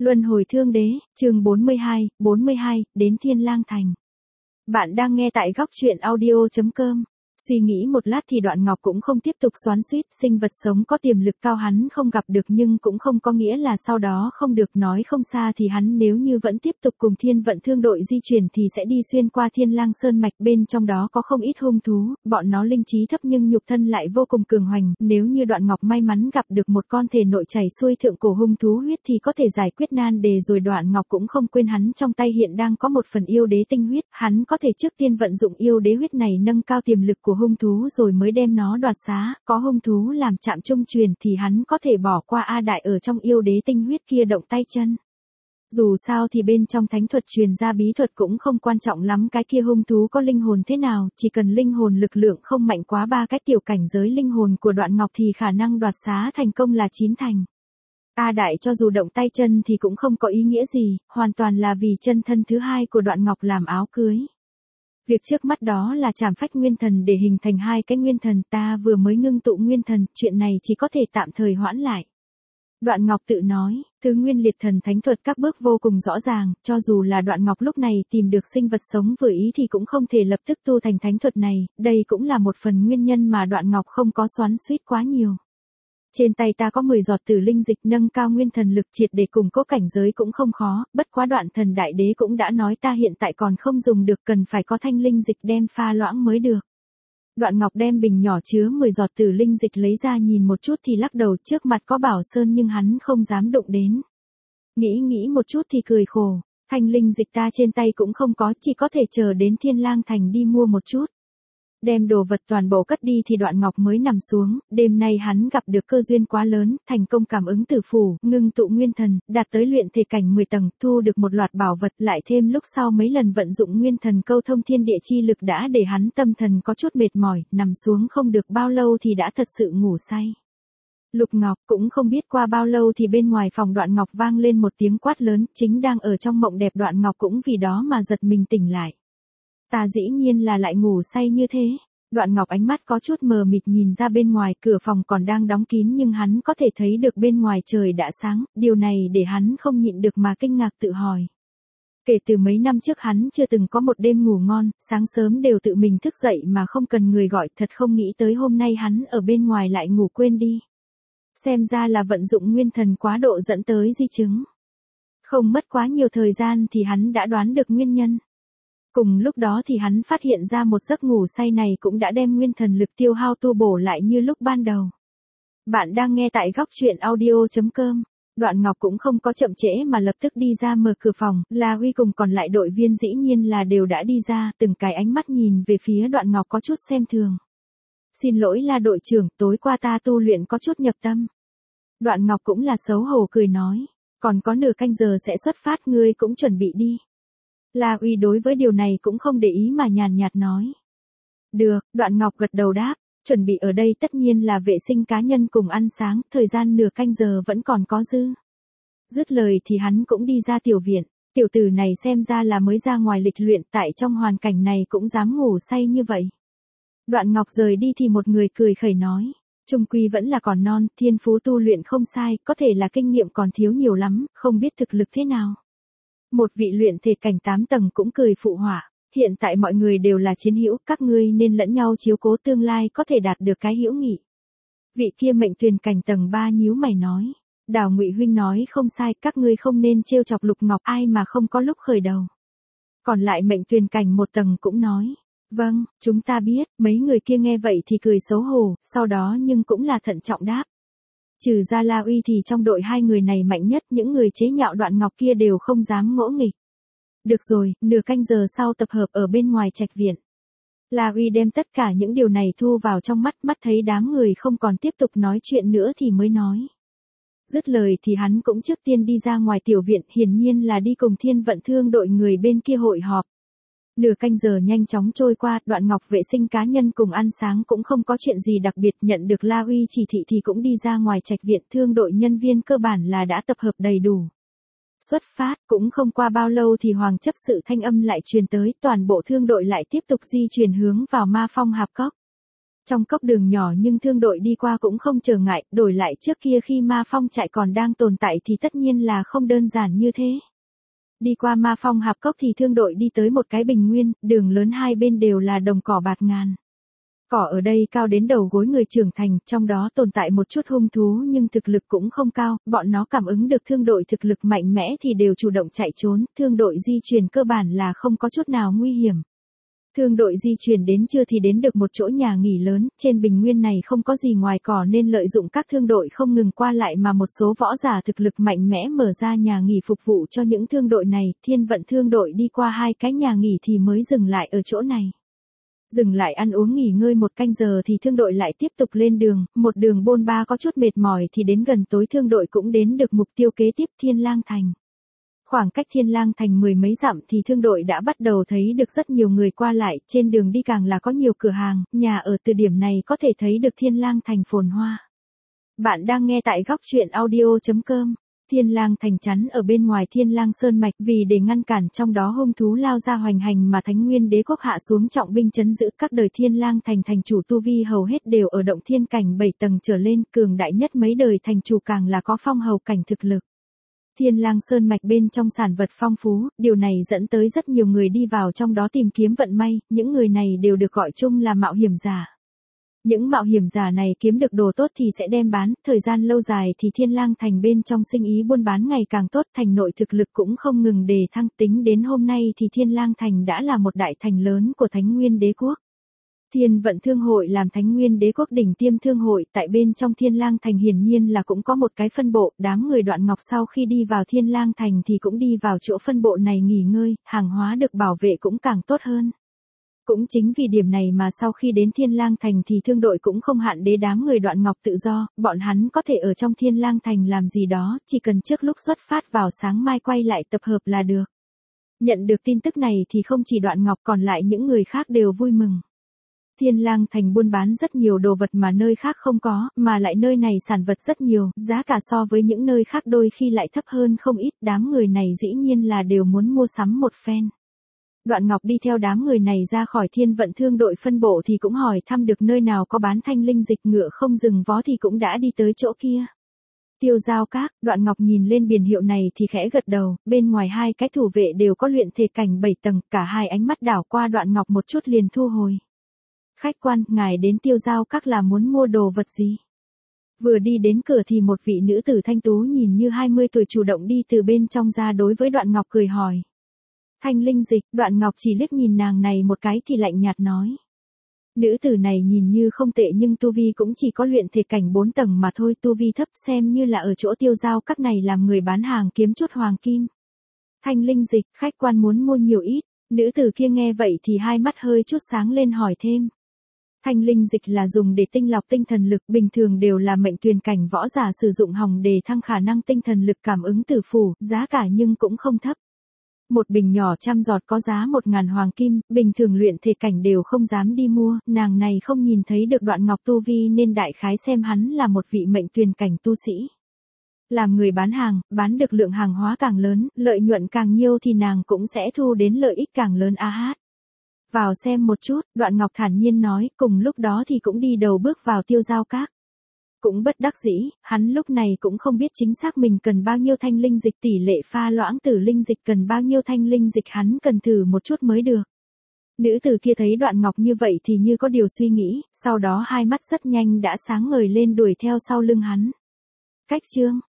Luân hồi thương đế, chương 42, đến Thiên Lang Thành. Bạn đang nghe tại góc truyện audio.com. Suy nghĩ một lát thì Đoạn Ngọc cũng không tiếp tục xoắn xuýt, sinh vật sống có tiềm lực cao hắn không gặp được nhưng cũng không có nghĩa là sau đó không được, nói không xa thì hắn nếu như vẫn tiếp tục cùng Thiên Vận Thương đội di chuyển thì sẽ đi xuyên qua Thiên Lang Sơn mạch, bên trong đó có không ít hung thú, bọn nó linh trí thấp nhưng nhục thân lại vô cùng cường hoành, nếu như Đoạn Ngọc may mắn gặp được một con thể nội chảy xuôi thượng cổ hung thú huyết thì có thể giải quyết nan đề rồi. Đoạn Ngọc cũng không quên hắn trong tay hiện đang có một phần yêu đế tinh huyết, hắn có thể trước tiên vận dụng yêu đế huyết này nâng cao tiềm lực của hung thú rồi mới đem nó đoạt xá, có hung thú làm chạm trung truyền thì hắn có thể bỏ qua A Đại ở trong yêu đế tinh huyết kia động tay chân. Dù sao thì bên trong thánh thuật truyền ra bí thuật cũng không quan trọng lắm cái kia hung thú có linh hồn thế nào, chỉ cần linh hồn lực lượng không mạnh quá 3 cái tiểu cảnh giới linh hồn của Đoạn Ngọc thì khả năng đoạt xá thành công là 9 thành. A Đại cho dù động tay chân thì cũng không có ý nghĩa gì, hoàn toàn là vì chân thân thứ hai của Đoạn Ngọc làm áo cưới. Việc trước mắt đó là trảm phách nguyên thần để hình thành 2 cái nguyên thần, ta vừa mới ngưng tụ nguyên thần, chuyện này chỉ có thể tạm thời hoãn lại. Đoạn Ngọc tự nói, thứ nguyên liệt thần thánh thuật các bước vô cùng rõ ràng, cho dù là Đoạn Ngọc lúc này tìm được sinh vật sống vừa ý thì cũng không thể lập tức tu thành thánh thuật này, đây cũng là một phần nguyên nhân mà Đoạn Ngọc không có xoắn xuýt quá nhiều. Trên tay ta có 10 giọt tử linh dịch, nâng cao nguyên thần lực triệt để củng cố cảnh giới cũng không khó, bất quá Đoạn Thần Đại Đế cũng đã nói ta hiện tại còn không dùng được, cần phải có thanh linh dịch đem pha loãng mới được. Đoạn Ngọc đem bình nhỏ chứa 10 giọt tử linh dịch lấy ra nhìn một chút thì lắc đầu, trước mặt có Bảo Sơn nhưng hắn không dám đụng đến. Nghĩ một chút thì cười khổ, thanh linh dịch ta trên tay cũng không có, chỉ có thể chờ đến Thiên Lang Thành đi mua một chút. Đem đồ vật toàn bộ cất đi thì Đoạn Ngọc mới nằm xuống, đêm nay hắn gặp được cơ duyên quá lớn, thành công cảm ứng tử phủ, ngưng tụ nguyên thần, đạt tới luyện thể cảnh 10 tầng, thu được một loạt bảo vật, lại thêm lúc sau mấy lần vận dụng nguyên thần câu thông thiên địa chi lực đã để hắn tâm thần có chút mệt mỏi, nằm xuống không được bao lâu thì đã thật sự ngủ say. Lục Ngọc cũng không biết qua bao lâu thì bên ngoài phòng Đoạn Ngọc vang lên một tiếng quát lớn, chính đang ở trong mộng đẹp Đoạn Ngọc cũng vì đó mà giật mình tỉnh lại. Ta dĩ nhiên là lại ngủ say như thế. Đoạn Ngọc ánh mắt có chút mờ mịt nhìn ra bên ngoài, cửa phòng còn đang đóng kín nhưng hắn có thể thấy được bên ngoài trời đã sáng, điều này để hắn không nhịn được mà kinh ngạc tự hỏi. Kể từ mấy năm trước hắn chưa từng có một đêm ngủ ngon, sáng sớm đều tự mình thức dậy mà không cần người gọi, thật không nghĩ tới hôm nay hắn ở bên ngoài lại ngủ quên đi. Xem ra là vận dụng nguyên thần quá độ dẫn tới di chứng. Không mất quá nhiều thời gian thì hắn đã đoán được nguyên nhân. Cùng lúc đó thì hắn phát hiện ra một giấc ngủ say này cũng đã đem nguyên thần lực tiêu hao tu bổ lại như lúc ban đầu. Bạn đang nghe tại góc truyện audio.com. Đoạn Ngọc cũng không có chậm trễ mà lập tức đi ra mở cửa phòng, La Huy cùng còn lại đội viên dĩ nhiên là đều đã đi ra, từng cái ánh mắt nhìn về phía Đoạn Ngọc có chút xem thường. Xin lỗi La đội trưởng, tối qua ta tu luyện có chút nhập tâm. Đoạn Ngọc cũng là xấu hổ cười nói, còn có nửa canh giờ sẽ xuất phát, ngươi cũng chuẩn bị đi. La Uy đối với điều này cũng không để ý mà nhàn nhạt nói. Được, Đoạn Ngọc gật đầu đáp, chuẩn bị ở đây tất nhiên là vệ sinh cá nhân cùng ăn sáng, thời gian nửa canh giờ vẫn còn có dư. Dứt lời thì hắn cũng đi ra tiểu viện, tiểu tử này xem ra là mới ra ngoài lịch luyện, tại trong hoàn cảnh này cũng dám ngủ say như vậy. Đoạn Ngọc rời đi thì một người cười khẩy nói, chung quy vẫn là còn non, thiên phú tu luyện không sai, có thể là kinh nghiệm còn thiếu nhiều lắm, không biết thực lực thế nào. Một vị luyện thể cảnh 8 tầng cũng cười phụ họa, hiện tại mọi người đều là chiến hữu, các ngươi nên lẫn nhau chiếu cố, tương lai có thể đạt được cái hữu nghị. Vị kia mệnh tuyền cảnh tầng 3 nhíu mày nói, Đào Ngụy huynh nói không sai, các ngươi không nên trêu chọc Lục Ngọc, ai mà không có lúc khởi đầu. Còn lại mệnh tuyền cảnh 1 tầng cũng nói, vâng, chúng ta biết, mấy người kia nghe vậy thì cười xấu hổ, sau đó nhưng cũng là thận trọng đáp. Trừ ra La Uy thì trong đội 2 người này mạnh nhất, những người chế nhạo Đoạn Ngọc kia đều không dám ngỗ nghịch. Được rồi, nửa canh giờ sau tập hợp ở bên ngoài trạch viện. La Uy đem tất cả những điều này thu vào trong mắt, mắt thấy đám người không còn tiếp tục nói chuyện nữa thì mới nói. Dứt lời thì hắn cũng trước tiên đi ra ngoài tiểu viện, hiển nhiên là đi cùng Thiên Vận Thương đội người bên kia hội họp. Nửa canh giờ nhanh chóng trôi qua, Đoạn Ngọc vệ sinh cá nhân cùng ăn sáng cũng không có chuyện gì đặc biệt, nhận được La Uy chỉ thị thì cũng đi ra ngoài trạch viện, thương đội nhân viên cơ bản là đã tập hợp đầy đủ. Xuất phát, cũng không qua bao lâu thì Hoàng chấp sự thanh âm lại truyền tới, toàn bộ thương đội lại tiếp tục di chuyển hướng vào Ma Phong Hạp Cốc. Trong cốc đường nhỏ nhưng thương đội đi qua cũng không trở ngại, đổi lại trước kia khi ma phong trại còn đang tồn tại thì tất nhiên là không đơn giản như thế. Đi qua ma phong hạp cốc thì thương đội đi tới một cái bình nguyên, đường lớn hai bên đều là đồng cỏ bạt ngàn. Cỏ ở đây cao đến đầu gối người trưởng thành, trong đó tồn tại một chút hung thú nhưng thực lực cũng không cao, bọn nó cảm ứng được thương đội thực lực mạnh mẽ thì đều chủ động chạy trốn, thương đội di chuyển cơ bản là không có chút nào nguy hiểm. Thương đội di chuyển đến trưa thì đến được một chỗ nhà nghỉ lớn, trên bình nguyên này không có gì ngoài cỏ nên lợi dụng các thương đội không ngừng qua lại mà một số võ giả thực lực mạnh mẽ mở ra nhà nghỉ phục vụ cho những thương đội này, Thiên Vận thương đội đi qua hai cái nhà nghỉ thì mới dừng lại ở chỗ này. Dừng lại ăn uống nghỉ ngơi một canh giờ thì thương đội lại tiếp tục lên đường, một đường bôn ba có chút mệt mỏi thì đến gần tối thương đội cũng đến được mục tiêu kế tiếp Thiên Lang Thành. Khoảng cách Thiên Lang Thành mười mấy dặm thì thương đội đã bắt đầu thấy được rất nhiều người qua lại, trên đường đi càng là có nhiều cửa hàng, nhà ở từ điểm này có thể thấy được Thiên Lang Thành phồn hoa. Bạn đang nghe tại góc truyện audio.com. Thiên Lang Thành chắn ở bên ngoài Thiên Lang Sơn Mạch vì để ngăn cản trong đó hung thú lao ra hoành hành mà Thánh Nguyên Đế Quốc hạ xuống trọng binh trấn giữ các đời Thiên Lang Thành thành chủ tu vi hầu hết đều ở động thiên cảnh 7 tầng trở lên, cường đại nhất mấy đời thành chủ càng là có phong hầu cảnh thực lực. Thiên Lang Sơn Mạch bên trong sản vật phong phú, điều này dẫn tới rất nhiều người đi vào trong đó tìm kiếm vận may, những người này đều được gọi chung là mạo hiểm giả. Những mạo hiểm giả này kiếm được đồ tốt thì sẽ đem bán, thời gian lâu dài thì Thiên Lang Thành bên trong sinh ý buôn bán ngày càng tốt, thành nội thực lực cũng không ngừng đề thăng, tính đến hôm nay thì Thiên Lang Thành đã là một đại thành lớn của Thánh Nguyên Đế Quốc. Thiên Vận Thương hội làm Thánh Nguyên Đế Quốc đỉnh tiêm thương hội, tại bên trong Thiên Lang Thành hiển nhiên là cũng có một cái phân bộ, đám người Đoạn Ngọc sau khi đi vào Thiên Lang Thành thì cũng đi vào chỗ phân bộ này nghỉ ngơi, hàng hóa được bảo vệ cũng càng tốt hơn. Cũng chính vì điểm này mà sau khi đến Thiên Lang Thành thì thương đội cũng không hạn đế đám người Đoạn Ngọc tự do, bọn hắn có thể ở trong Thiên Lang Thành làm gì đó, chỉ cần trước lúc xuất phát vào sáng mai quay lại tập hợp là được. Nhận được tin tức này thì không chỉ Đoạn Ngọc còn lại những người khác đều vui mừng. Thiên Lang Thành buôn bán rất nhiều đồ vật mà nơi khác không có, mà lại nơi này sản vật rất nhiều, giá cả so với những nơi khác đôi khi lại thấp hơn không ít, đám người này dĩ nhiên là đều muốn mua sắm một phen. Đoạn Ngọc đi theo đám người này ra khỏi Thiên Vận thương đội phân bộ thì cũng hỏi thăm được nơi nào có bán thanh linh dịch, ngựa không dừng vó thì cũng đã đi tới chỗ kia. Tiêu Giao Các, Đoạn Ngọc nhìn lên biển hiệu này thì khẽ gật đầu, bên ngoài hai cái thủ vệ đều có luyện thể cảnh 7 tầng, cả hai ánh mắt đảo qua Đoạn Ngọc một chút liền thu hồi. Khách quan, ngài đến Tiêu Giao Các là muốn mua đồ vật gì? Vừa đi đến cửa thì một vị nữ tử thanh tú nhìn như 20 tuổi chủ động đi từ bên trong ra đối với Đoạn Ngọc cười hỏi. Thanh linh dịch, Đoạn Ngọc chỉ liếc nhìn nàng này một cái thì lạnh nhạt nói. Nữ tử này nhìn như không tệ nhưng tu vi cũng chỉ có luyện thể cảnh 4 tầng mà thôi, tu vi thấp, xem như là ở chỗ Tiêu Giao Các này làm người bán hàng kiếm chút hoàng kim. Thanh linh dịch, khách quan muốn mua nhiều ít, nữ tử kia nghe vậy thì hai mắt hơi chút sáng lên hỏi thêm. Thanh linh dịch là dùng để tinh lọc tinh thần lực, bình thường đều là mệnh tuyền cảnh võ giả sử dụng hòng để thăng khả năng tinh thần lực cảm ứng tử phủ, giá cả nhưng cũng không thấp. Một bình nhỏ 100 giọt có giá 1.000 hoàng kim, bình thường luyện thể cảnh đều không dám đi mua, nàng này không nhìn thấy được Đoạn Ngọc tu vi nên đại khái xem hắn là một vị mệnh tuyền cảnh tu sĩ. Làm người bán hàng, bán được lượng hàng hóa càng lớn, lợi nhuận càng nhiều thì nàng cũng sẽ thu đến lợi ích càng lớn a hát. Vào xem một chút, Đoạn Ngọc thản nhiên nói, cùng lúc đó thì cũng đi đầu bước vào Tiêu Giao Các. Cũng bất đắc dĩ, hắn lúc này cũng không biết chính xác mình cần bao nhiêu thanh linh dịch, tỷ lệ pha loãng tử linh dịch cần bao nhiêu thanh linh dịch hắn cần thử một chút mới được. Nữ tử kia thấy Đoạn Ngọc như vậy thì như có điều suy nghĩ, sau đó hai mắt rất nhanh đã sáng ngời lên đuổi theo sau lưng hắn. Cách chương